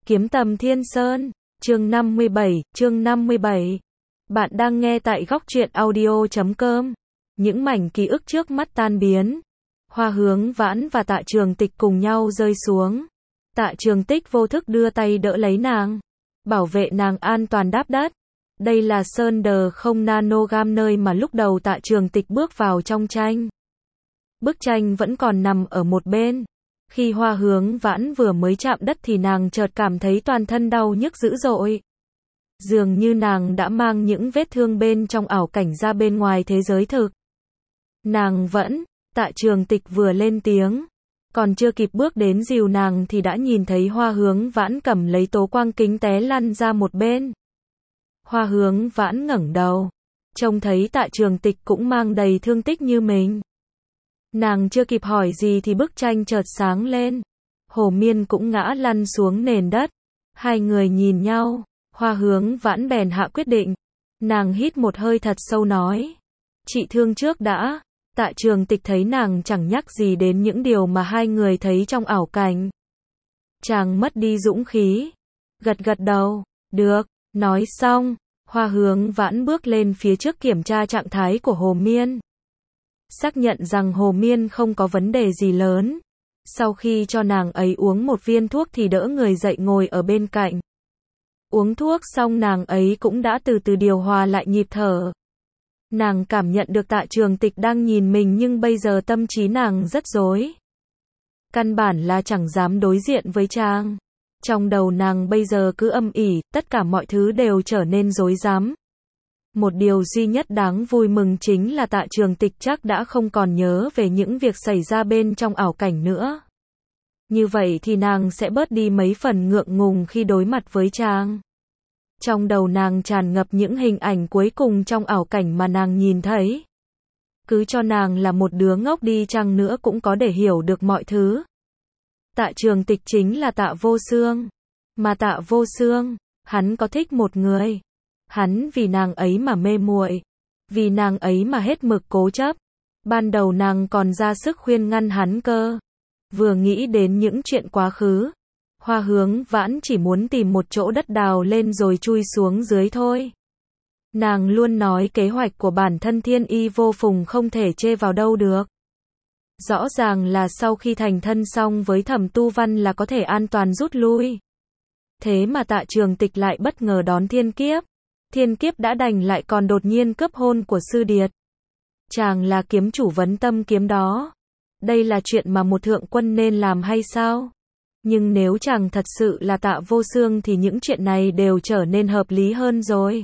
Kiếm Tầm Thiên Sơn, chương 57. Bạn đang nghe tại góc truyện audio.com. Những mảnh ký ức trước mắt tan biến. Hoa Hướng Vãn và Tạ Trường Tịch cùng nhau rơi xuống. Tạ Trường Tích vô thức đưa tay đỡ lấy nàng, bảo vệ nàng an toàn đáp đất. Đây là Sơn Đờ không Nanogam, nơi mà lúc đầu Tạ Trường Tịch bước vào trong tranh. Bức tranh vẫn còn nằm ở một bên. Khi Hoa Hướng Vãn vừa mới chạm đất thì nàng chợt cảm thấy toàn thân đau nhức dữ dội. Dường như nàng đã mang những vết thương bên trong ảo cảnh ra bên ngoài thế giới thực. Tạ Trường Tịch vừa lên tiếng, còn chưa kịp bước đến dìu nàng thì đã nhìn thấy Hoa Hướng Vãn cầm lấy tố quang kính té lăn ra một bên. Hoa Hướng Vãn ngẩng đầu, trông thấy Tạ Trường Tịch cũng mang đầy thương tích như mình. Nàng chưa kịp hỏi gì thì bức tranh chợt sáng lên. Hồ Miên cũng ngã lăn xuống nền đất. Hai người nhìn nhau, Hoa Hướng Vãn bèn hạ quyết định. Nàng hít một hơi thật sâu nói: "Chị thương trước đã." Tạ Trường Tịch thấy nàng chẳng nhắc gì đến những điều mà hai người thấy trong ảo cảnh. Chàng mất đi dũng khí, gật gật đầu, "Được." Nói xong, Hoa Hướng Vãn bước lên phía trước kiểm tra trạng thái của Hồ Miên. Xác nhận rằng Hồ Miên không có vấn đề gì lớn. Sau khi cho nàng ấy uống một viên thuốc thì đỡ người dậy ngồi ở bên cạnh. Uống thuốc xong nàng ấy cũng đã từ từ điều hòa lại nhịp thở. Nàng cảm nhận được Tạ Trường Tịch đang nhìn mình nhưng bây giờ tâm trí nàng rất rối. Căn bản là chẳng dám đối diện với chàng. Trong đầu nàng bây giờ cứ âm ỉ, tất cả mọi thứ đều trở nên rối rắm. Một điều duy nhất đáng vui mừng chính là Tạ Trường Tịch chắc đã không còn nhớ về những việc xảy ra bên trong ảo cảnh nữa. Như vậy thì nàng sẽ bớt đi mấy phần ngượng ngùng khi đối mặt với chàng. Trong đầu nàng tràn ngập những hình ảnh cuối cùng trong ảo cảnh mà nàng nhìn thấy. Cứ cho nàng là một đứa ngốc đi chăng nữa cũng có để hiểu được mọi thứ. Tạ Trường Tịch chính là Tạ Vô Xương. Mà Tạ Vô Xương, hắn có thích một người. Hắn vì nàng ấy mà mê muội, vì nàng ấy mà hết mực cố chấp. Ban đầu nàng còn ra sức khuyên ngăn hắn cơ. Vừa nghĩ đến những chuyện quá khứ, Hoa Hướng Vãn chỉ muốn tìm một chỗ đất đào lên rồi chui xuống dưới thôi. Nàng luôn nói kế hoạch của bản thân thiên y vô phùng không thể chê vào đâu được. Rõ ràng là sau khi thành thân xong với Thẩm Tu Văn là có thể an toàn rút lui. Thế mà Tạ Trường Tịch lại bất ngờ đón thiên kiếp. Thiên kiếp đã đành lại còn đột nhiên cướp hôn của Sư Điệt. Chàng là kiếm chủ vấn tâm kiếm đó. Đây là chuyện mà một thượng quân nên làm hay sao? Nhưng nếu chàng thật sự là Tạ Vô Xương thì những chuyện này đều trở nên hợp lý hơn rồi.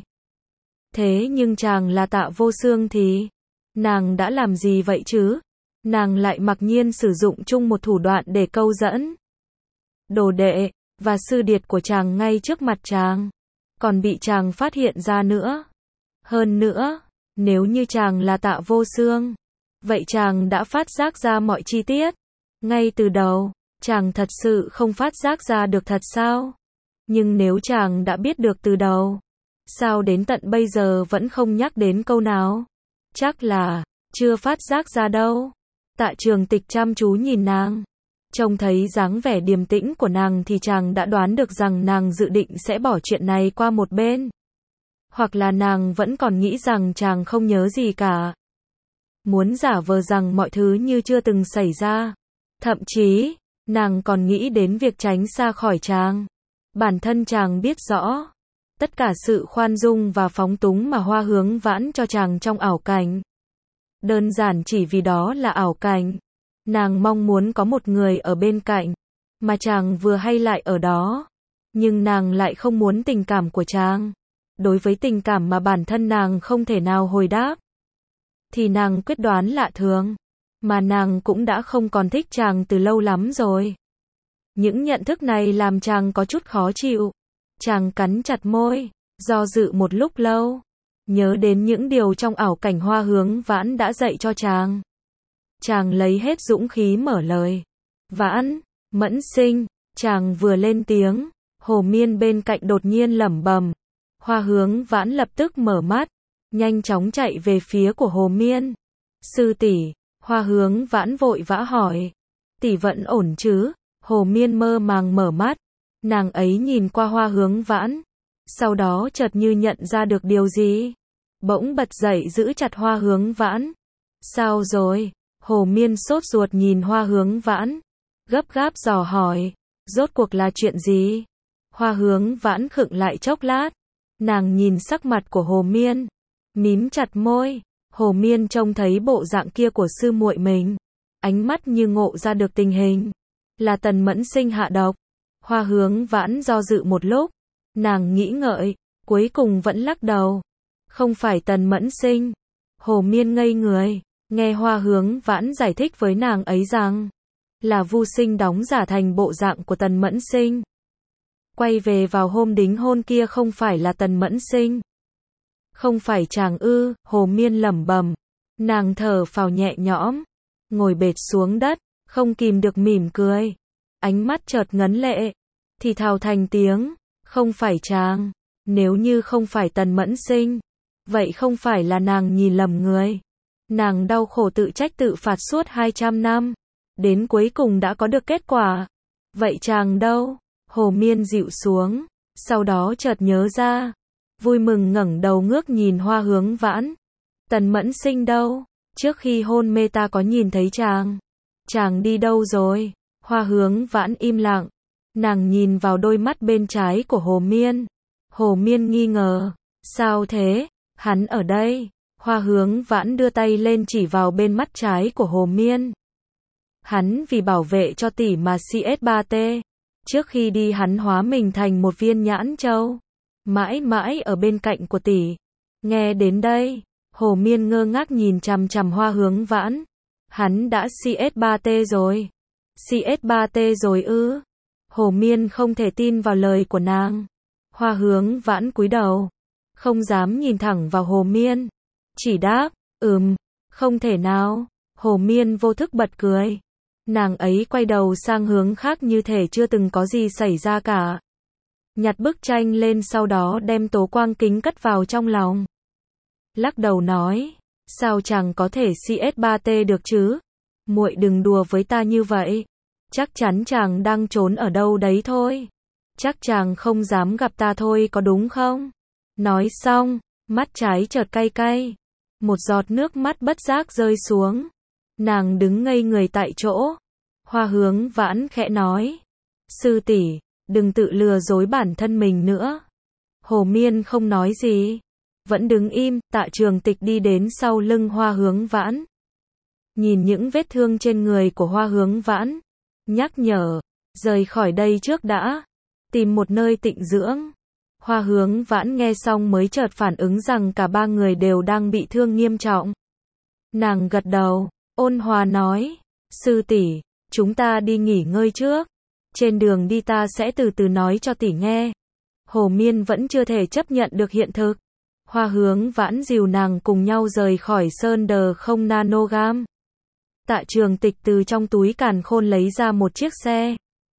Thế nhưng chàng là Tạ Vô Xương thì nàng đã làm gì vậy chứ? Nàng lại mặc nhiên sử dụng chung một thủ đoạn để câu dẫn đồ đệ và sư điệt của chàng ngay trước mặt chàng, còn bị chàng phát hiện ra nữa. Hơn nữa, nếu như chàng là Tạ Vô Xương, vậy chàng đã phát giác ra mọi chi tiết ngay từ đầu. Chàng thật sự không phát giác ra được thật sao? Nhưng nếu chàng đã biết được từ đầu, sao đến tận bây giờ vẫn không nhắc đến câu nào? Chắc là chưa phát giác ra đâu. Tạ Trường Tịch chăm chú nhìn nàng, trông thấy dáng vẻ điềm tĩnh của nàng thì chàng đã đoán được rằng nàng dự định sẽ bỏ chuyện này qua một bên. Hoặc là nàng vẫn còn nghĩ rằng chàng không nhớ gì cả. Muốn giả vờ rằng mọi thứ như chưa từng xảy ra. Thậm chí, nàng còn nghĩ đến việc tránh xa khỏi chàng. Bản thân chàng biết rõ tất cả sự khoan dung và phóng túng mà Hoa Hướng Vãn cho chàng trong ảo cảnh. Đơn giản chỉ vì đó là ảo cảnh. Nàng mong muốn có một người ở bên cạnh, mà chàng vừa hay lại ở đó. Nhưng nàng lại không muốn tình cảm của chàng. Đối với tình cảm mà bản thân nàng không thể nào hồi đáp, thì nàng quyết đoán lạ thường. Mà nàng cũng đã không còn thích chàng từ lâu lắm rồi. Những nhận thức này làm chàng có chút khó chịu. Chàng cắn chặt môi, do dự một lúc lâu. Nhớ đến những điều trong ảo cảnh Hoa Hướng Vãn đã dạy cho chàng. Chàng lấy hết dũng khí mở lời. "Vãn, Mẫn Sinh." Chàng vừa lên tiếng, Hồ Miên bên cạnh đột nhiên lẩm bẩm. Hoa Hướng Vãn lập tức mở mắt, nhanh chóng chạy về phía của Hồ Miên. "Sư tỷ." Hoa Hướng Vãn vội vã hỏi. "Tỷ vẫn ổn chứ?" Hồ Miên mơ màng mở mắt, Nàng ấy nhìn qua Hoa Hướng Vãn, sau đó chợt như nhận ra được điều gì, bỗng bật dậy giữ chặt Hoa Hướng Vãn. Sao rồi? Hồ Miên sốt ruột nhìn Hoa Hướng Vãn, gấp gáp dò hỏi, rốt cuộc là chuyện gì? Hoa Hướng Vãn khựng lại chốc lát, nàng nhìn sắc mặt của Hồ Miên, mím chặt môi. Hồ Miên trông thấy bộ dạng kia của sư muội mình, ánh mắt như ngộ ra được tình hình, là Tần Mẫn Sinh hạ độc. Hoa Hướng Vãn do dự một lúc, nàng nghĩ ngợi, cuối cùng vẫn lắc đầu. Không phải Tần Mẫn Sinh. Hồ Miên ngây người, nghe Hoa Hướng Vãn giải thích với nàng ấy rằng, là Vu Sinh đóng giả thành bộ dạng của Tần Mẫn Sinh. Quay về vào hôm đính hôn kia không phải là Tần Mẫn Sinh. Không phải chàng ư? Hồ Miên lẩm bẩm. Nàng thở phào nhẹ nhõm, ngồi bệt xuống đất, không kìm được mỉm cười. Ánh mắt chợt ngấn lệ, thì thào thành tiếng, không phải chàng. Nếu như không phải Tần Mẫn Sinh, vậy không phải là nàng nhìn lầm người. Nàng đau khổ tự trách tự phạt suốt 200 năm, đến cuối cùng đã có được kết quả. Vậy chàng đâu? Hồ Miên dịu xuống, sau đó chợt nhớ ra, vui mừng ngẩng đầu ngước nhìn Hoa Hướng Vãn. Tần Mẫn Sinh đâu? Trước khi hôn mê ta có nhìn thấy chàng. Chàng đi đâu rồi? Hoa Hướng Vãn im lặng, nàng nhìn vào đôi mắt bên trái của Hồ Miên. Hồ Miên nghi ngờ, sao thế? Hắn ở đây. Hoa Hướng Vãn đưa tay lên chỉ vào bên mắt trái của Hồ Miên. Hắn vì bảo vệ cho tỷ mà CS3T. Trước khi đi hắn hóa mình thành một viên nhãn châu, mãi mãi ở bên cạnh của tỷ. Nghe đến đây, Hồ Miên ngơ ngác nhìn chằm chằm Hoa Hướng Vãn. Hắn đã CS3T rồi. CS3T rồi ư? Hồ Miên không thể tin vào lời của nàng. Hoa Hướng Vãn cúi đầu, không dám nhìn thẳng vào Hồ Miên, chỉ đáp, không thể nào. Hồ Miên vô thức bật cười. Nàng ấy quay đầu sang hướng khác như thể chưa từng có gì xảy ra cả. Nhặt bức tranh lên sau đó đem tố quang kính cất vào trong lòng. Lắc đầu nói, sao chàng có thể CS3T được chứ? Muội đừng đùa với ta như vậy. Chắc chắn chàng đang trốn ở đâu đấy thôi. Chắc chàng không dám gặp ta thôi có đúng không? Nói xong, mắt trái chợt cay cay. Một giọt nước mắt bất giác rơi xuống. Nàng đứng ngây người tại chỗ. Hoa Hướng Vãn khẽ nói, sư tỷ, đừng tự lừa dối bản thân mình nữa. Hồ Miên không nói gì, vẫn đứng im. Tạ Trường Tịch đi đến sau lưng Hoa Hướng Vãn, nhìn những vết thương trên người của Hoa Hướng Vãn, nhắc nhở, rời khỏi đây trước đã, tìm một nơi tịnh dưỡng. Hoa Hướng Vãn nghe xong mới chợt phản ứng rằng cả ba người đều đang bị thương nghiêm trọng. Nàng gật đầu, ôn hòa nói, sư tỷ, chúng ta đi nghỉ ngơi trước. Trên đường đi ta sẽ từ từ nói cho tỷ nghe. Hồ Miên vẫn chưa thể chấp nhận được hiện thực. Hoa Hướng Vãn dìu nàng cùng nhau rời khỏi Sơn Đờ không Nanogam. Tạ Trường Tịch từ trong túi càn khôn lấy ra một chiếc xe.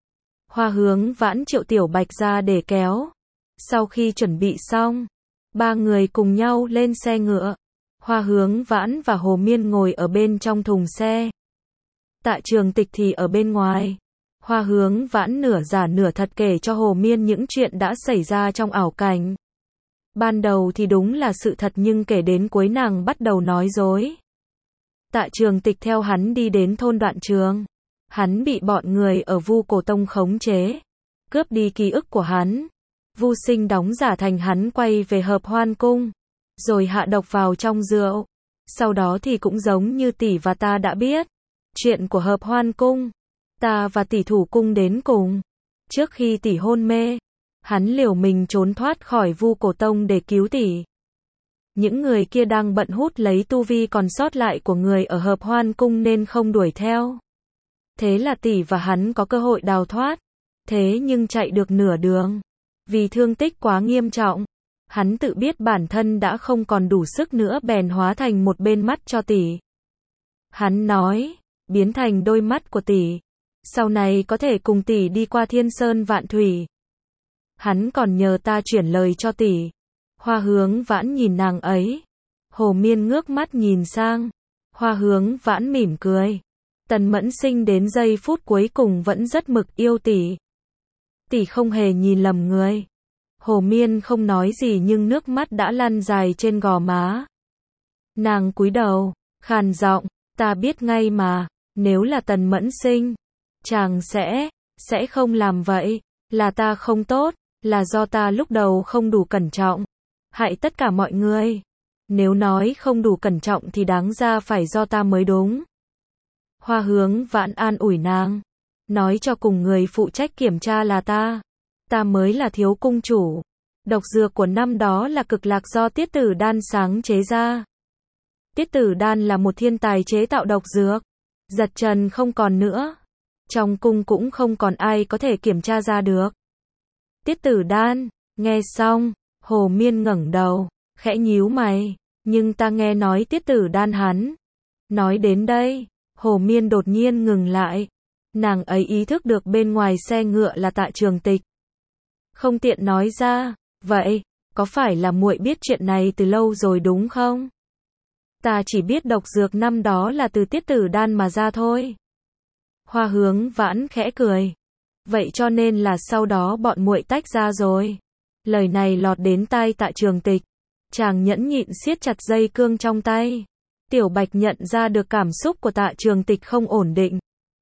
Hoa Hướng Vãn triệu Tiểu Bạch ra để kéo. Sau khi chuẩn bị xong, ba người cùng nhau lên xe ngựa. Hoa Hướng Vãn và Hồ Miên ngồi ở bên trong thùng xe. Tạ Trường Tịch thì ở bên ngoài. Hoa Hướng Vãn nửa giả nửa thật kể cho Hồ Miên những chuyện đã xảy ra trong ảo cảnh. Ban đầu thì đúng là sự thật nhưng kể đến cuối nàng bắt đầu nói dối. Tạ Trường Tịch theo hắn đi đến thôn Đoạn Trường. Hắn bị bọn người ở Vu Cổ Tông khống chế, cướp đi ký ức của hắn. Vu Sinh đóng giả thành hắn quay về Hợp Hoan Cung, rồi hạ độc vào trong rượu. Sau đó thì cũng giống như tỷ và ta đã biết chuyện của Hợp Hoan Cung. Ta và tỷ thủ cung đến cùng. Trước khi tỷ hôn mê, hắn liều mình trốn thoát khỏi Vu Cổ Tông để cứu tỷ. Những người kia đang bận hút lấy tu vi còn sót lại của người ở Hợp Hoan Cung nên không đuổi theo. Thế là tỷ và hắn có cơ hội đào thoát. Thế nhưng chạy được nửa đường, vì thương tích quá nghiêm trọng, hắn tự biết bản thân đã không còn đủ sức nữa bèn hóa thành một bên mắt cho tỷ. Hắn nói, biến thành đôi mắt của tỷ, sau này có thể cùng tỷ đi qua thiên sơn vạn thủy. Hắn còn nhờ ta chuyển lời cho tỷ. Hoa Hướng Vãn nhìn nàng ấy. Hồ Miên ngước mắt nhìn sang. Hoa Hướng Vãn mỉm cười. Tần Mẫn Sinh đến giây phút cuối cùng vẫn rất mực yêu tỷ. tỷ không hề nhìn lầm người. Hồ Miên không nói gì nhưng nước mắt đã lăn dài trên gò má. Nàng cúi đầu, khàn giọng, ta biết ngay mà, nếu là Tần Mẫn Sinh, chàng sẽ không làm vậy, là ta không tốt, là do ta lúc đầu không đủ cẩn trọng, hại tất cả mọi người. Nếu nói không đủ cẩn trọng thì đáng ra phải do ta mới đúng. Hoa Hướng Vãn an ủi nàng, nói cho cùng người phụ trách kiểm tra là ta mới là thiếu cung chủ. Độc dược của năm đó là cực lạc do Tiết Tử Đan sáng chế ra. Tiết Tử Đan là một thiên tài chế tạo độc dược. Giật trần không còn nữa. Trong cung cũng không còn ai có thể kiểm tra ra được. Tiết Tử Đan, nghe xong, Hồ Miên ngẩng đầu, khẽ nhíu mày, nhưng ta nghe nói Tiết Tử Đan hắn. Nói đến đây, Hồ Miên đột nhiên ngừng lại. Nàng ấy ý thức được bên ngoài xe ngựa là Tạ Trường Tịch. Không tiện nói ra, vậy, có phải là muội biết chuyện này từ lâu rồi đúng không? Ta chỉ biết độc dược năm đó là từ Tiết Tử Đan mà ra thôi. Hoa Hướng Vãn khẽ cười. Vậy cho nên là sau đó bọn muội tách ra rồi. Lời này lọt đến tai Tạ Trường Tịch. Chàng nhẫn nhịn siết chặt dây cương trong tay. Tiểu Bạch nhận ra được cảm xúc của Tạ Trường Tịch không ổn định.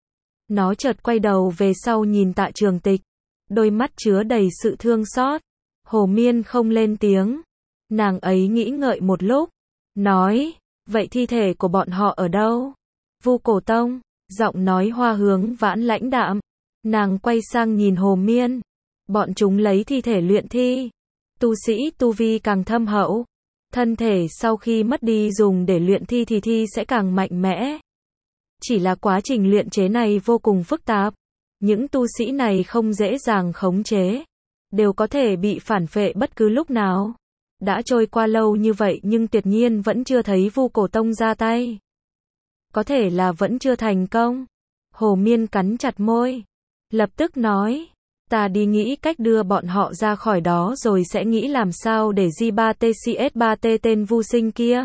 Nó chợt quay đầu về sau nhìn Tạ Trường Tịch. Đôi mắt chứa đầy sự thương xót. Hồ Miên không lên tiếng. Nàng ấy nghĩ ngợi một lúc. Nói, vậy thi thể của bọn họ ở đâu? Vu Cổ Tông. Giọng nói Hoa Hướng Vãn lãnh đạm. Nàng quay sang nhìn Hồ Miên. Bọn chúng lấy thi thể luyện thi. Tu sĩ tu vi càng thâm hậu. Thân thể sau khi mất đi dùng để luyện thi thì thi sẽ càng mạnh mẽ. Chỉ là quá trình luyện chế này vô cùng phức tạp. Những tu sĩ này không dễ dàng khống chế. Đều có thể bị phản phệ bất cứ lúc nào. Đã trôi qua lâu như vậy nhưng tuyệt nhiên vẫn chưa thấy Vu Cổ Tông ra tay. Có thể là vẫn chưa thành công. Hồ Miên cắn chặt môi. Lập tức nói. Ta đi nghĩ cách đưa bọn họ ra khỏi đó rồi sẽ nghĩ làm sao để J3TCS3T tên Vu Sinh kia.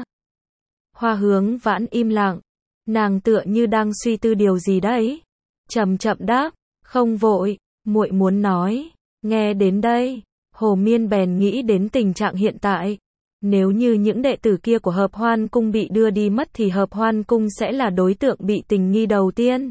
Hoa Hướng Vãn im lặng. Nàng tựa như đang suy tư điều gì đấy. Chậm chậm đáp. Không vội, muội muốn nói. Nghe đến đây, Hồ Miên bèn nghĩ đến tình trạng hiện tại. Nếu như những đệ tử kia của Hợp Hoan Cung bị đưa đi mất thì Hợp Hoan Cung sẽ là đối tượng bị tình nghi đầu tiên.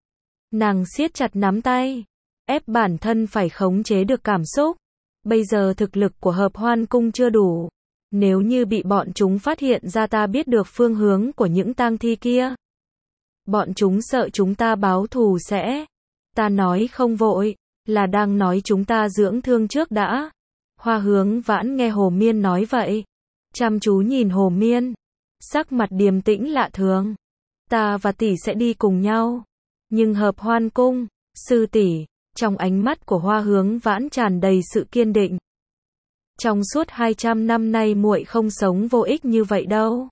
Nàng siết chặt nắm tay, ép bản thân phải khống chế được cảm xúc. Bây giờ thực lực của Hợp Hoan Cung chưa đủ. Nếu như bị bọn chúng phát hiện ra ta biết được phương hướng của những tang thi kia. Bọn chúng sợ chúng ta báo thù sẽ. Ta nói không vội, là đang nói chúng ta dưỡng thương trước đã. Hoa Hướng Vãn nghe Hồ Miên nói vậy. Chăm chú nhìn Hồ Miên. Sắc mặt điềm tĩnh lạ thường. Ta và tỷ sẽ đi cùng nhau. Nhưng Hợp Hoan Cung, sư tỷ, trong ánh mắt của Hoa Hướng Vãn tràn đầy sự kiên định. Trong suốt 200 năm nay muội không sống vô ích như vậy đâu.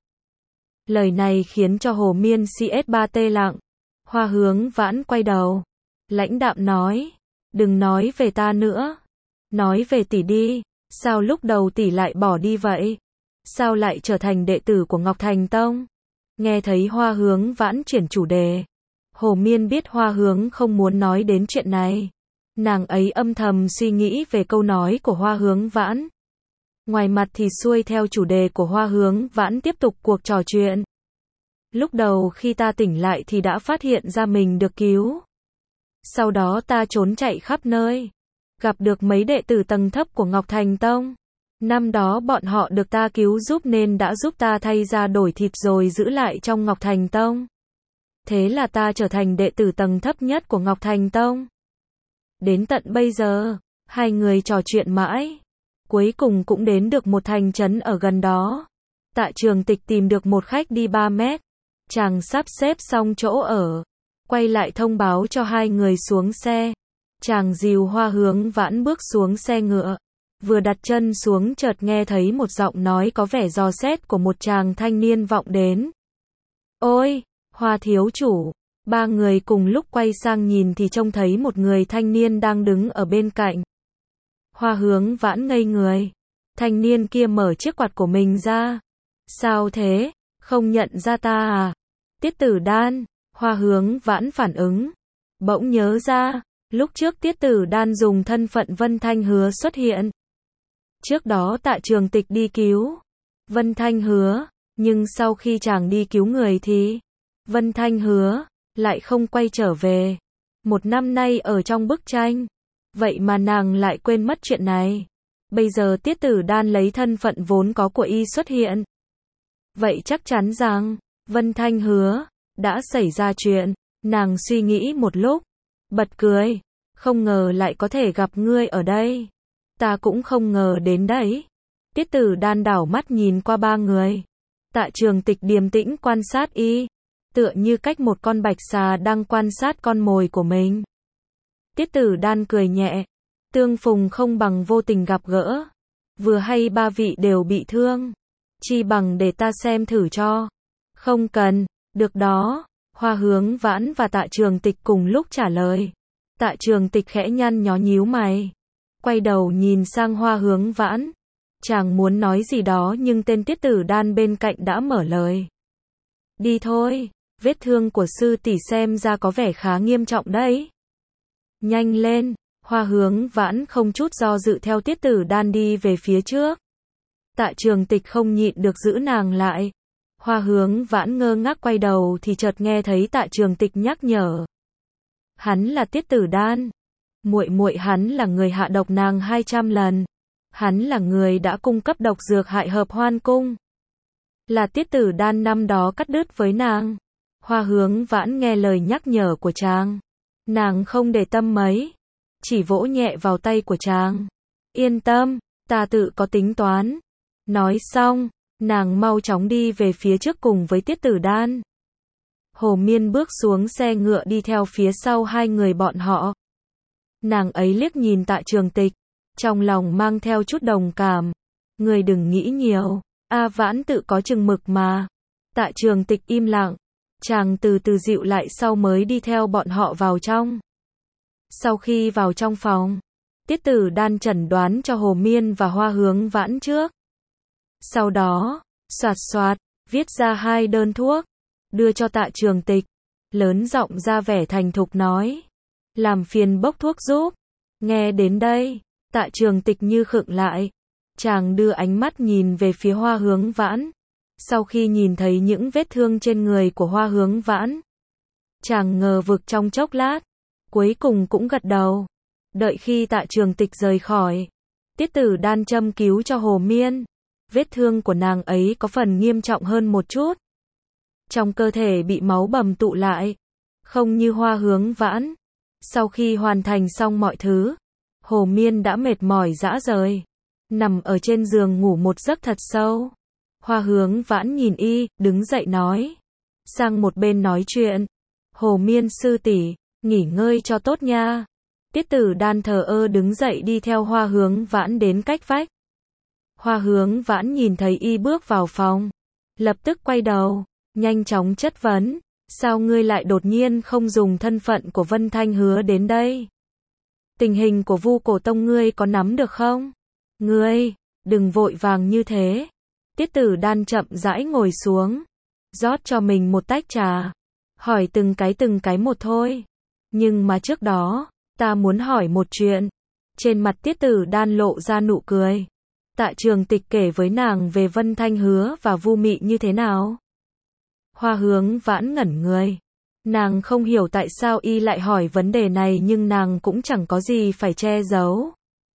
Lời này khiến cho Hồ Miên CS3T lặng. Hoa Hướng Vãn quay đầu. Lãnh đạm nói. Đừng nói về ta nữa. Nói về tỷ đi. Sao lúc đầu tỷ lại bỏ đi vậy? Sao lại trở thành đệ tử của Ngọc Thành Tông? Nghe thấy Hoa Hướng Vãn chuyển chủ đề. Hồ Miên biết Hoa Hướng không muốn nói đến chuyện này. Nàng ấy âm thầm suy nghĩ về câu nói của Hoa Hướng Vãn. Ngoài mặt thì xuôi theo chủ đề của Hoa Hướng Vãn tiếp tục cuộc trò chuyện. Lúc đầu khi ta tỉnh lại thì đã phát hiện ra mình được cứu. Sau đó ta trốn chạy khắp nơi. Gặp được mấy đệ tử tầng thấp của Ngọc Thành Tông. Năm đó bọn họ được ta cứu giúp nên đã giúp ta thay ra đổi thịt rồi giữ lại trong Ngọc Thành Tông. Thế là ta trở thành đệ tử tầng thấp nhất của Ngọc Thành Tông. Đến tận bây giờ, hai người trò chuyện mãi. Cuối cùng cũng đến được một thành trấn ở gần đó. Tạ Trường Tịch tìm được một khách đi 3 mét. Chàng sắp xếp xong chỗ ở. Quay lại thông báo cho hai người xuống xe. Chàng dìu Hoa Hướng Vãn bước xuống xe ngựa. Vừa đặt chân xuống chợt nghe thấy một giọng nói có vẻ dò xét của một chàng thanh niên vọng đến. Ôi, Hoa thiếu chủ. Ba người cùng lúc quay sang nhìn thì trông thấy một người thanh niên đang đứng ở bên cạnh. Hoa Hướng Vãn ngây người. Thanh niên kia mở chiếc quạt của mình ra. Sao thế? Không nhận ra ta à? Tiết Tử Đan. Hoa Hướng Vãn phản ứng. Bỗng nhớ ra. Lúc trước Tiết Tử Đan dùng thân phận Vân Thanh Hứa xuất hiện. Trước đó Tạ Trường Tịch đi cứu Vân Thanh Hứa, nhưng sau khi chàng đi cứu người thì Vân Thanh Hứa lại không quay trở về. 1 năm nay ở trong bức tranh, vậy mà nàng lại quên mất chuyện này. Bây giờ Tiết Tử Đan lấy thân phận vốn có của y xuất hiện. Vậy chắc chắn rằng Vân Thanh Hứa đã xảy ra chuyện. Nàng suy nghĩ một lúc, bật cười, không ngờ lại có thể gặp ngươi ở đây. Ta cũng không ngờ đến đấy. Tiết Tử Đan đảo mắt nhìn qua 3 người. Tạ Trường Tịch điềm tĩnh quan sát y, tựa như cách một con bạch xà đang quan sát con mồi của mình. Tiết Tử Đan cười nhẹ, tương phùng không bằng vô tình gặp gỡ. Vừa hay 3 vị đều bị thương, chi bằng để ta xem thử cho. Không cần, được đó. Hoa Hướng Vãn và Tạ Trường Tịch cùng lúc trả lời. Tạ Trường Tịch khẽ nhăn nhó nhíu mày, quay đầu nhìn sang Hoa Hướng Vãn. Chàng muốn nói gì đó nhưng tên Tiết Tử Đan bên cạnh đã mở lời. Đi thôi, vết thương của sư tỷ xem ra có vẻ khá nghiêm trọng đấy. Nhanh lên, Hoa Hướng Vãn không chút do dự theo Tiết Tử Đan đi về phía trước. Tạ Trường Tịch không nhịn được giữ nàng lại. Hoa Hướng Vãn ngơ ngác quay đầu thì chợt nghe thấy Tạ Trường Tịch nhắc nhở. Hắn là Tiết Tử Đan. Muội hắn là người hạ độc nàng 200 lần. Hắn là người đã cung cấp độc dược hại Hợp Hoan Cung. Là Tiết Tử Đan năm đó cắt đứt với nàng. Hoa Hướng Vãn nghe lời nhắc nhở của chàng, nàng không để tâm mấy, chỉ vỗ nhẹ vào tay của chàng. Yên tâm, ta tự có tính toán. Nói xong, nàng mau chóng đi về phía trước cùng với Tiết Tử Đan. Hồ Miên bước xuống xe ngựa đi theo phía sau 2 người bọn họ. Nàng ấy liếc nhìn Tạ Trường Tịch, trong lòng mang theo chút đồng cảm. Người đừng nghĩ nhiều, A Vãn tự có chừng mực mà. Tạ Trường Tịch im lặng, chàng từ từ dịu lại sau mới đi theo bọn họ vào trong. Sau khi vào trong phòng, Tiết Tử Đan chẩn đoán cho Hồ Miên và Hoa Hướng Vãn trước. Sau đó, xoạt xoạt, viết ra 2 đơn thuốc, đưa cho Tạ Trường Tịch, lớn giọng ra vẻ thành thục nói. Làm phiền bốc thuốc giúp. Nghe đến đây, Tạ Trường Tịch như khựng lại. Chàng đưa ánh mắt nhìn về phía Hoa Hướng Vãn. Sau khi nhìn thấy những vết thương trên người của Hoa Hướng Vãn, chàng ngờ vực trong chốc lát, cuối cùng cũng gật đầu. Đợi khi Tạ Trường Tịch rời khỏi, Tiết Tử Đan châm cứu cho Hồ Miên. Vết thương của nàng ấy có phần nghiêm trọng hơn một chút. Trong cơ thể bị máu bầm tụ lại, không như Hoa Hướng Vãn. Sau khi hoàn thành xong mọi thứ, Hồ Miên đã mệt mỏi rã rời, nằm ở trên giường ngủ một giấc thật sâu. Hoa Hướng Vãn nhìn y, đứng dậy nói, sang một bên nói chuyện. Hồ Miên sư tỷ, nghỉ ngơi cho tốt nha. Tiết Tử Đan thờ ơ đứng dậy đi theo Hoa Hướng Vãn đến cách vách. Hoa Hướng Vãn nhìn thấy y bước vào phòng, lập tức quay đầu, nhanh chóng chất vấn, sao ngươi lại đột nhiên không dùng thân phận của Vân Thanh Hứa đến đây? Tình hình của Vu Cổ Tông ngươi có nắm được không? Ngươi, đừng vội vàng như thế. Tiết Tử Đan chậm rãi ngồi xuống, rót cho mình một tách trà, hỏi từng cái một thôi. Nhưng mà trước đó, ta muốn hỏi một chuyện. Trên mặt Tiết Tử Đan lộ ra nụ cười. Tạ Trường Tịch kể với nàng về Vân Thanh Hứa và Vu Mị như thế nào? Hoa Hướng Vãn ngẩn người. Nàng không hiểu tại sao y lại hỏi vấn đề này nhưng nàng cũng chẳng có gì phải che giấu.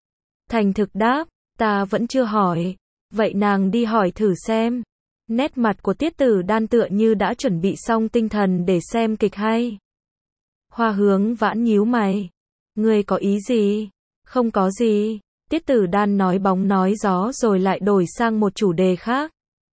Thành thực đáp, ta vẫn chưa hỏi. Vậy nàng đi hỏi thử xem. Nét mặt của Tiết Tử Đan tựa như đã chuẩn bị xong tinh thần để xem kịch hay. Hoa Hướng Vãn nhíu mày. Ngươi có ý gì? Không có gì. Tiết Tử Đan nói bóng nói gió rồi lại đổi sang một chủ đề khác.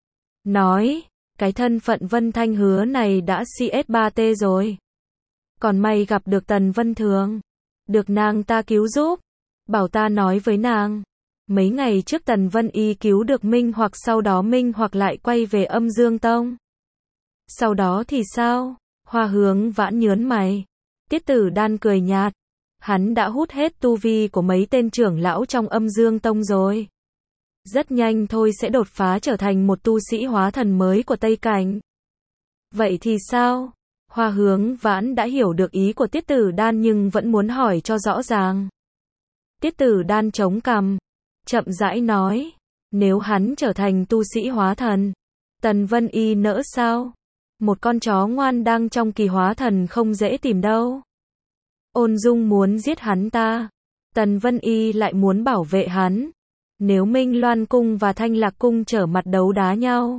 Nói, cái thân phận Vân Thanh Hứa này đã CS3T rồi. Còn may gặp được Tần Vân Thường. Được nàng ta cứu giúp. Bảo ta nói với nàng. Mấy ngày trước Tần Vân Y cứu được Minh Hoặc sau đó Minh Hoặc lại quay về Âm Dương Tông. Sau đó thì sao? Hoa Hướng Vãn nhớn mày. Tiết Tử Đan cười nhạt. Hắn đã hút hết tu vi của mấy tên trưởng lão trong Âm Dương Tông rồi. Rất nhanh thôi sẽ đột phá trở thành một tu sĩ hóa thần mới của Tây Cảnh. Vậy thì sao? Hoa Hướng Vãn đã hiểu được ý của Tiết Tử Đan nhưng vẫn muốn hỏi cho rõ ràng. Tiết Tử Đan chống cằm, chậm rãi nói, nếu hắn trở thành tu sĩ hóa thần, Tần Vân Y nỡ sao? Một con chó ngoan đang trong kỳ hóa thần không dễ tìm đâu. Ôn Dung muốn giết hắn ta, Tần Vân Y lại muốn bảo vệ hắn. Nếu Minh Loan Cung và Thanh Lạc Cung trở mặt đấu đá nhau,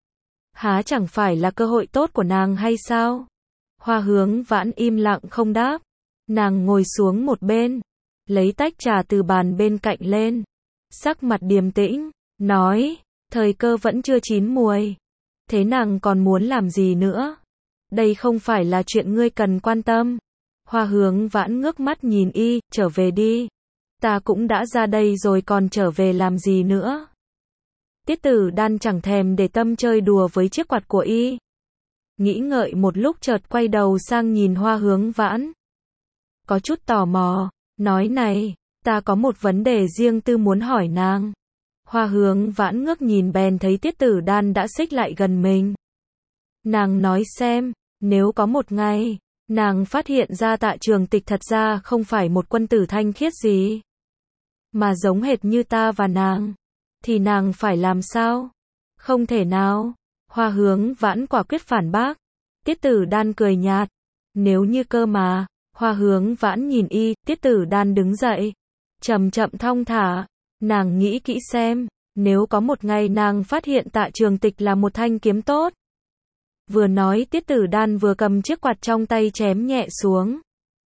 há chẳng phải là cơ hội tốt của nàng hay sao? Hoa Hướng Vãn im lặng không đáp. Nàng ngồi xuống một bên, lấy tách trà từ bàn bên cạnh lên, sắc mặt điềm tĩnh, nói, thời cơ vẫn chưa chín muồi. Thế nàng còn muốn làm gì nữa? Đây không phải là chuyện ngươi cần quan tâm. Hoa Hướng Vãn ngước mắt nhìn y, trở về đi. Ta cũng đã ra đây rồi còn trở về làm gì nữa? Tiết Tử Đan chẳng thèm để tâm chơi đùa với chiếc quạt của y. Nghĩ ngợi một lúc chợt quay đầu sang nhìn Hoa Hướng Vãn. Có chút tò mò, nói này, ta có một vấn đề riêng tư muốn hỏi nàng. Hoa Hướng Vãn ngước nhìn bèn thấy Tiết Tử Đan đã xích lại gần mình. Nàng nói xem, nếu có một ngày, nàng phát hiện ra Tạ Trường Tịch thật ra không phải một quân tử thanh khiết gì, mà giống hệt như ta và nàng, thì nàng phải làm sao? Không thể nào. Hoa Hướng Vãn quả quyết phản bác. Tiết Tử Đan cười nhạt. Nếu như cơ mà. Hoa Hướng Vãn nhìn y, Tiết Tử Đan đứng dậy, chậm chậm thong thả. Nàng nghĩ kỹ xem, nếu có một ngày nàng phát hiện Tạ Trường Tịch là một thanh kiếm tốt. Vừa nói Tiết Tử Đan vừa cầm chiếc quạt trong tay chém nhẹ xuống.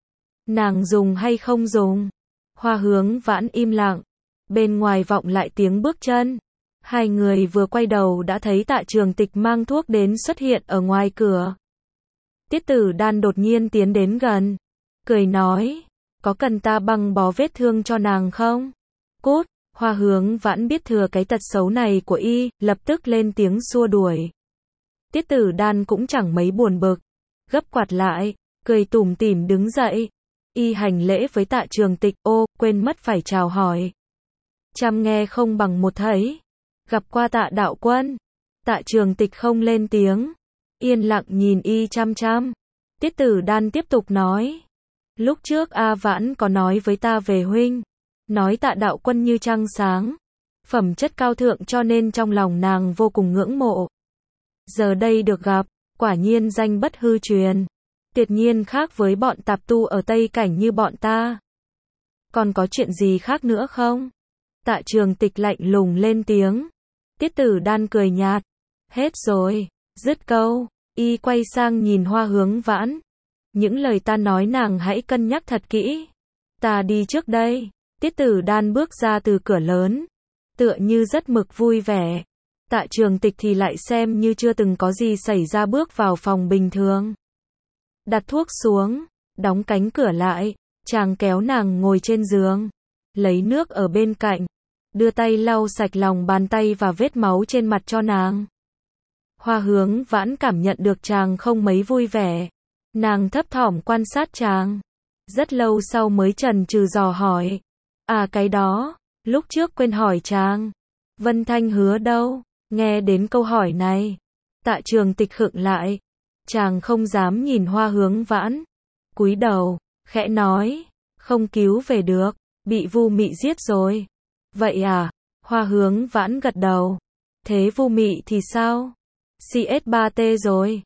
Nàng dùng hay không dùng? Hoa Hướng Vãn im lặng. Bên ngoài vọng lại tiếng bước chân. Hai người vừa quay đầu đã thấy Tạ Trường Tịch mang thuốc đến xuất hiện ở ngoài cửa. Tiết Tử Đan đột nhiên tiến đến gần, cười nói, có cần ta băng bó vết thương cho nàng không? Cút. Hoa Hướng Vãn biết thừa cái tật xấu này của y, lập tức lên tiếng xua đuổi. Tiết Tử Đan cũng chẳng mấy buồn bực, gấp quạt lại, cười tủm tỉm đứng dậy. Y hành lễ với Tạ Trường Tịch, ô, quên mất phải chào hỏi. Trăm nghe không bằng một thấy. Gặp qua Tạ đạo quân. Tạ Trường Tịch không lên tiếng, yên lặng nhìn y chăm chăm. Tiết Tử Đan tiếp tục nói, lúc trước A Vãn có nói với ta về huynh, nói Tạ đạo quân như trăng sáng, phẩm chất cao thượng cho nên trong lòng nàng vô cùng ngưỡng mộ. Giờ đây được gặp, quả nhiên danh bất hư truyền, tuyệt nhiên khác với bọn tạp tu ở Tây Cảnh như bọn ta. Còn có chuyện gì khác nữa không? Tạ Trường Tịch lạnh lùng lên tiếng. Tiết Tử Đan cười nhạt, hết rồi. Dứt câu, y quay sang nhìn Hoa Hướng Vãn. Những lời ta nói nàng hãy cân nhắc thật kỹ. Ta đi trước đây. Tiết Tử Đan bước ra từ cửa lớn, tựa như rất mực vui vẻ. Tạ Trường Tịch thì lại xem như chưa từng có gì xảy ra bước vào phòng bình thường. Đặt thuốc xuống, đóng cánh cửa lại, chàng kéo nàng ngồi trên giường, lấy nước ở bên cạnh, đưa tay lau sạch lòng bàn tay và vết máu trên mặt cho nàng. Hoa Hướng Vãn cảm nhận được chàng không mấy vui vẻ. Nàng thấp thỏm quan sát chàng. Rất lâu sau mới chần chừ dò hỏi. À cái đó, lúc trước quên hỏi chàng. Vân Thanh Hứa đâu? Nghe đến câu hỏi này, Tạ Trường Tịch khựng lại. Chàng không dám nhìn Hoa Hướng Vãn. Cúi đầu, khẽ nói, không cứu về được, bị Vu Mị giết rồi. Vậy à? Hoa Hướng Vãn gật đầu. Thế Vu Mị thì sao? CS3T rồi.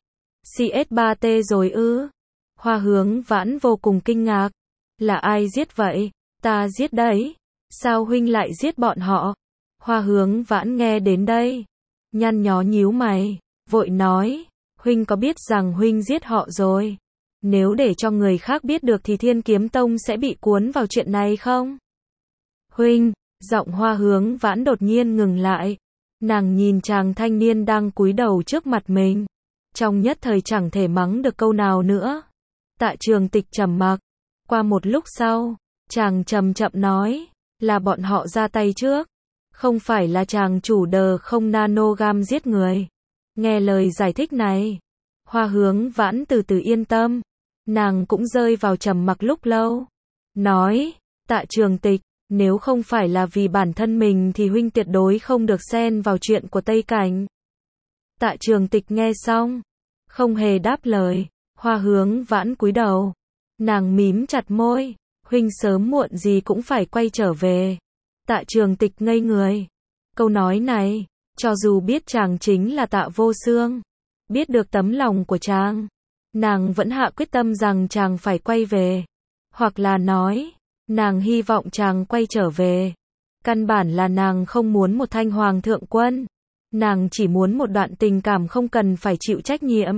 CS3T rồi ư? Hoa Hướng Vãn vô cùng kinh ngạc. Là ai giết vậy? Ta giết đấy. Sao huynh lại giết bọn họ? Hoa Hướng Vãn nghe đến đây, nhăn nhó nhíu mày, vội nói, huynh có biết rằng huynh giết họ rồi? Nếu để cho người khác biết được thì Thiên Kiếm Tông sẽ bị cuốn vào chuyện này không? Huynh, giọng Hoa Hướng Vãn đột nhiên ngừng lại. Nàng nhìn chàng thanh niên đang cúi đầu trước mặt mình. Trong nhất thời chẳng thể mắng được câu nào nữa. Tạ Trường Tịch trầm mặc. Qua một lúc sau, chàng chậm chậm nói, là bọn họ ra tay trước. Không phải là chàng chủ đờ không nanogam giết người. Nghe lời giải thích này, Hoa Hướng Vãn từ từ yên tâm. Nàng cũng rơi vào trầm mặc lúc lâu. Nói, Tạ Trường Tịch, nếu không phải là vì bản thân mình thì huynh tuyệt đối không được xen vào chuyện của Tây Cảnh. Tạ Trường Tịch nghe xong, không hề đáp lời. Hoa Hướng Vãn cúi đầu. Nàng mím chặt môi. Huynh sớm muộn gì cũng phải quay trở về. Tạ Trường Tịch ngây người. Câu nói này, cho dù biết chàng chính là Tạ Vô Xương, biết được tấm lòng của chàng, nàng vẫn hạ quyết tâm rằng chàng phải quay về. Hoặc là nói, nàng hy vọng chàng quay trở về. Căn bản là nàng không muốn một thanh hoàng thượng quân. Nàng chỉ muốn một đoạn tình cảm không cần phải chịu trách nhiệm.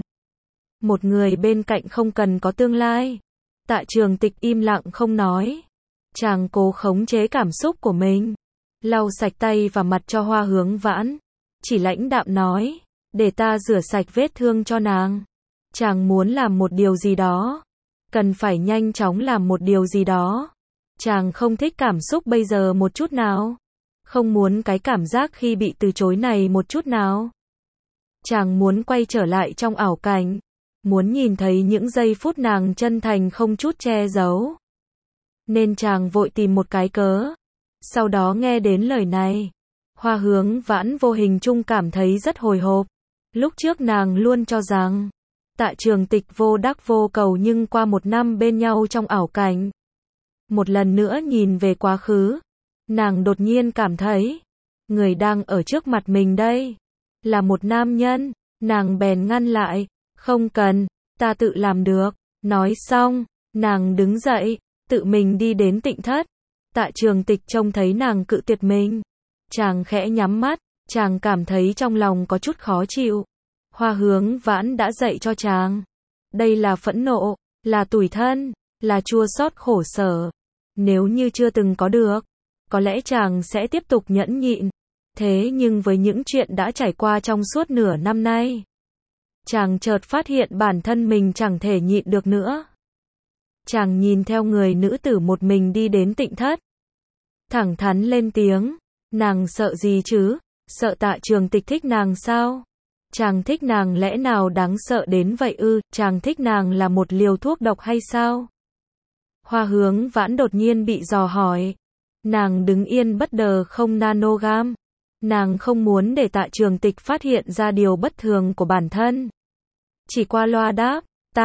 Một người bên cạnh không cần có tương lai. Tạ Trường Tịch im lặng không nói. Chàng cố khống chế cảm xúc của mình. Lau sạch tay và mặt cho Hoa Hướng Vãn. Chỉ lãnh đạm nói, để ta rửa sạch vết thương cho nàng. Chàng muốn làm một điều gì đó. Cần phải nhanh chóng làm một điều gì đó. Chàng không thích cảm xúc bây giờ một chút nào. Không muốn cái cảm giác khi bị từ chối này một chút nào. Chàng muốn quay trở lại trong ảo cảnh. Muốn nhìn thấy những giây phút nàng chân thành không chút che giấu. Nên chàng vội tìm một cái cớ. Sau đó nghe đến lời này. Hoa Hướng Vãn vô hình chung cảm thấy rất hồi hộp. Lúc trước nàng luôn cho rằng Tạ Trường Tịch vô đắc vô cầu, nhưng qua một năm bên nhau trong ảo cảnh, một lần nữa nhìn về quá khứ, nàng đột nhiên cảm thấy người đang ở trước mặt mình đây là một nam nhân. Nàng bèn ngăn lại. Không cần, ta tự làm được. Nói xong, nàng đứng dậy, tự mình đi đến Tịnh thất. Tạ Trường Tịch trông thấy nàng cự tuyệt mình. Chàng khẽ nhắm mắt, chàng cảm thấy trong lòng có chút khó chịu. Hoa Hướng Vãn đã dạy cho chàng. Đây là phẫn nộ, là tủi thân, là chua xót khổ sở. Nếu như chưa từng có được, có lẽ chàng sẽ tiếp tục nhẫn nhịn. Thế nhưng với những chuyện đã trải qua trong suốt nửa năm nay, chàng chợt phát hiện bản thân mình chẳng thể nhịn được nữa. Chàng nhìn theo người nữ tử một mình đi đến Tịnh thất. Thẳng thắn lên tiếng. Nàng sợ gì chứ? Sợ Tạ Trường Tịch thích nàng sao? Chàng thích nàng lẽ nào đáng sợ đến vậy ư? Chàng thích nàng là một liều thuốc độc hay sao? Hoa Hướng Vãn đột nhiên bị dò hỏi. Nàng đứng yên bất đờ không nanogam. Nàng không muốn để Tạ Trường Tịch phát hiện ra điều bất thường của bản thân. Chỉ qua loa đáp,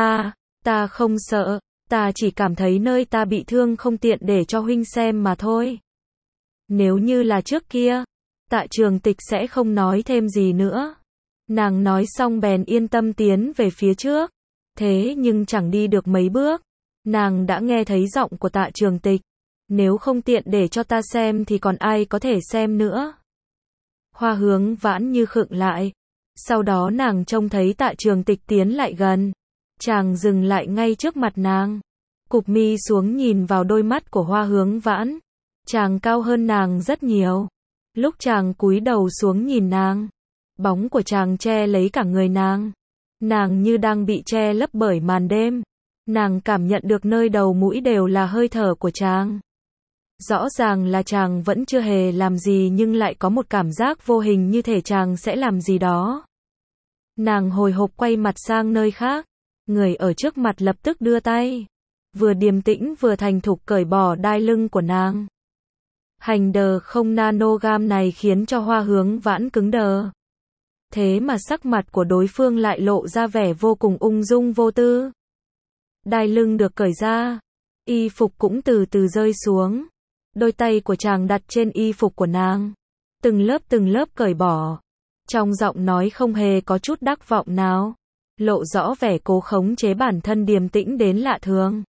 ta không sợ, ta chỉ cảm thấy nơi ta bị thương không tiện để cho huynh xem mà thôi. Nếu như là trước kia, Tạ Trường Tịch sẽ không nói thêm gì nữa. Nàng nói xong bèn yên tâm tiến về phía trước. Thế nhưng chẳng đi được mấy bước, nàng đã nghe thấy giọng của Tạ Trường Tịch. Nếu không tiện để cho ta xem thì còn ai có thể xem nữa? Hoa Hướng Vãn như khựng lại. Sau đó nàng trông thấy Tạ Trường Tịch tiến lại gần. Chàng dừng lại ngay trước mặt nàng. Cụp mi xuống nhìn vào đôi mắt của Hoa Hướng Vãn. Chàng cao hơn nàng rất nhiều. Lúc chàng cúi đầu xuống nhìn nàng, bóng của chàng che lấy cả người nàng. Nàng như đang bị che lấp bởi màn đêm. Nàng cảm nhận được nơi đầu mũi đều là hơi thở của chàng. Rõ ràng là chàng vẫn chưa hề làm gì nhưng lại có một cảm giác vô hình như thể chàng sẽ làm gì đó. Nàng hồi hộp quay mặt sang nơi khác. Người ở trước mặt lập tức đưa tay. Vừa điềm tĩnh vừa thành thục cởi bỏ đai lưng của nàng. Hành đờ không nanogam này khiến cho Hoa Hướng Vãn cứng đờ. Thế mà sắc mặt của đối phương lại lộ ra vẻ vô cùng ung dung vô tư. Đai lưng được cởi ra. Y phục cũng từ từ rơi xuống. Đôi tay của chàng đặt trên y phục của nàng. Từng lớp cởi bỏ. Trong giọng nói không hề có chút đắc vọng nào. Lộ rõ vẻ cố khống chế bản thân điềm tĩnh đến lạ thường.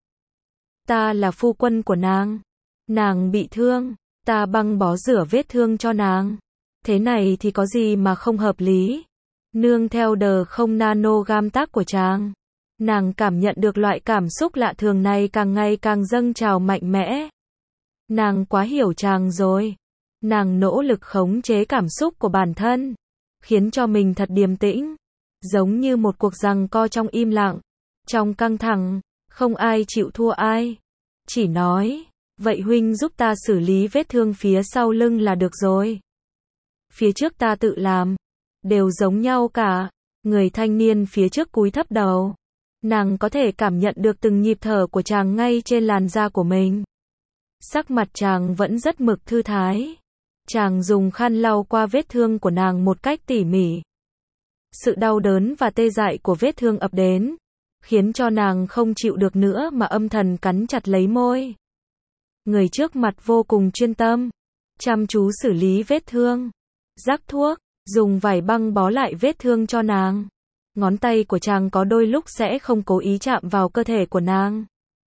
Ta là phu quân của nàng. Nàng bị thương. Ta băng bó rửa vết thương cho nàng. Thế này thì có gì mà không hợp lý. Nương theo đờ không nanogam tác của chàng. Nàng cảm nhận được loại cảm xúc lạ thường này càng ngày càng dâng trào mạnh mẽ. Nàng quá hiểu chàng rồi. Nàng nỗ lực khống chế cảm xúc của bản thân. Khiến cho mình thật điềm tĩnh. Giống như một cuộc giằng co trong im lặng. Trong căng thẳng, không ai chịu thua ai. Chỉ nói, vậy huynh giúp ta xử lý vết thương phía sau lưng là được rồi. Phía trước ta tự làm. Đều giống nhau cả. Người thanh niên phía trước cúi thấp đầu. Nàng có thể cảm nhận được từng nhịp thở của chàng ngay trên làn da của mình. Sắc mặt chàng vẫn rất mực thư thái. Chàng dùng khăn lau qua vết thương của nàng một cách tỉ mỉ. Sự đau đớn và tê dại của vết thương ập đến. khiến cho nàng không chịu được nữa mà âm thầm cắn chặt lấy môi. Người trước mặt vô cùng chuyên tâm, chăm chú xử lý vết thương, rắc thuốc, dùng vải băng bó lại vết thương cho nàng. Ngón tay của chàng có đôi lúc sẽ không cố ý chạm vào cơ thể của nàng.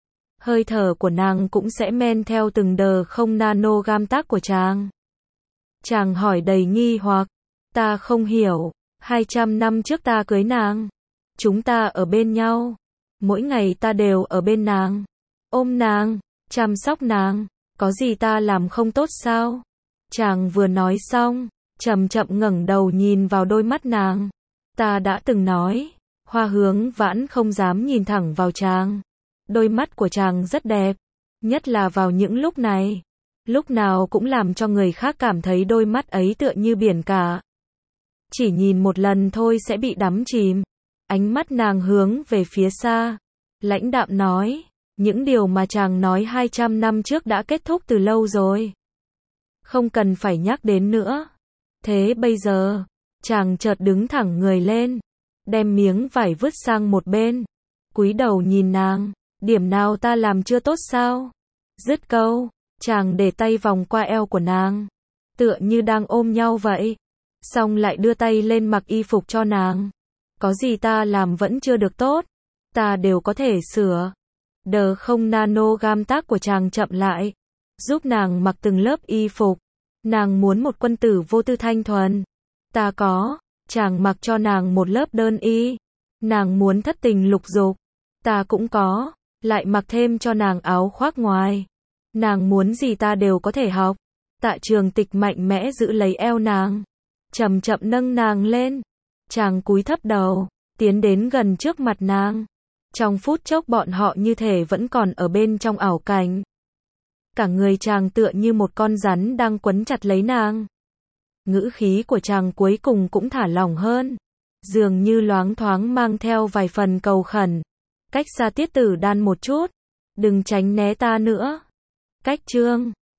Hơi thở của nàng cũng sẽ men theo từng đờ không nanogram tác của chàng. Chàng hỏi đầy nghi hoặc, ta không hiểu, 200 năm trước ta cưới nàng. Chúng ta ở bên nhau. Mỗi ngày ta đều ở bên nàng. Ôm nàng, chăm sóc nàng. Có gì ta làm không tốt sao? Chàng vừa nói xong, chậm chậm ngẩng đầu nhìn vào đôi mắt nàng. Ta đã từng nói, Hoa Hướng Vãn không dám nhìn thẳng vào chàng. Đôi mắt của chàng rất đẹp, nhất là vào những lúc này. Lúc nào cũng làm cho người khác cảm thấy đôi mắt ấy tựa như biển cả. Chỉ nhìn một lần thôi sẽ bị đắm chìm. Ánh mắt nàng hướng về phía xa, lãnh đạm nói, những điều mà chàng nói 200 năm trước đã kết thúc từ lâu rồi. Không cần phải nhắc đến nữa. Thế bây giờ, chàng chợt đứng thẳng người lên, đem miếng vải vứt sang một bên, cúi đầu nhìn nàng, điểm nào ta làm chưa tốt sao? Dứt câu, chàng để tay vòng qua eo của nàng, tựa như đang ôm nhau vậy, xong lại đưa tay lên mặc y phục cho nàng. Có gì ta làm vẫn chưa được tốt, ta đều có thể sửa. Đờ không nanogram tác của chàng chậm lại, giúp nàng mặc từng lớp y phục. Nàng muốn một quân tử vô tư thanh thuần. Ta có, chàng mặc cho nàng một lớp đơn y. Nàng muốn thất tình lục dục. Ta cũng có, lại mặc thêm cho nàng áo khoác ngoài. Nàng muốn gì ta đều có thể học. Tạ Trường Tịch mạnh mẽ giữ lấy eo nàng, chậm chậm nâng nàng lên. Chàng cúi thấp đầu, tiến đến gần trước mặt nàng. Trong phút chốc bọn họ như thể vẫn còn ở bên trong ảo cảnh. Cả người chàng tựa như một con rắn đang quấn chặt lấy nàng. Ngữ khí của chàng cuối cùng cũng thả lỏng hơn, dường như loáng thoáng mang theo vài phần cầu khẩn. Cách xa Tiết Tử Đan một chút, đừng tránh né ta nữa. Cách chương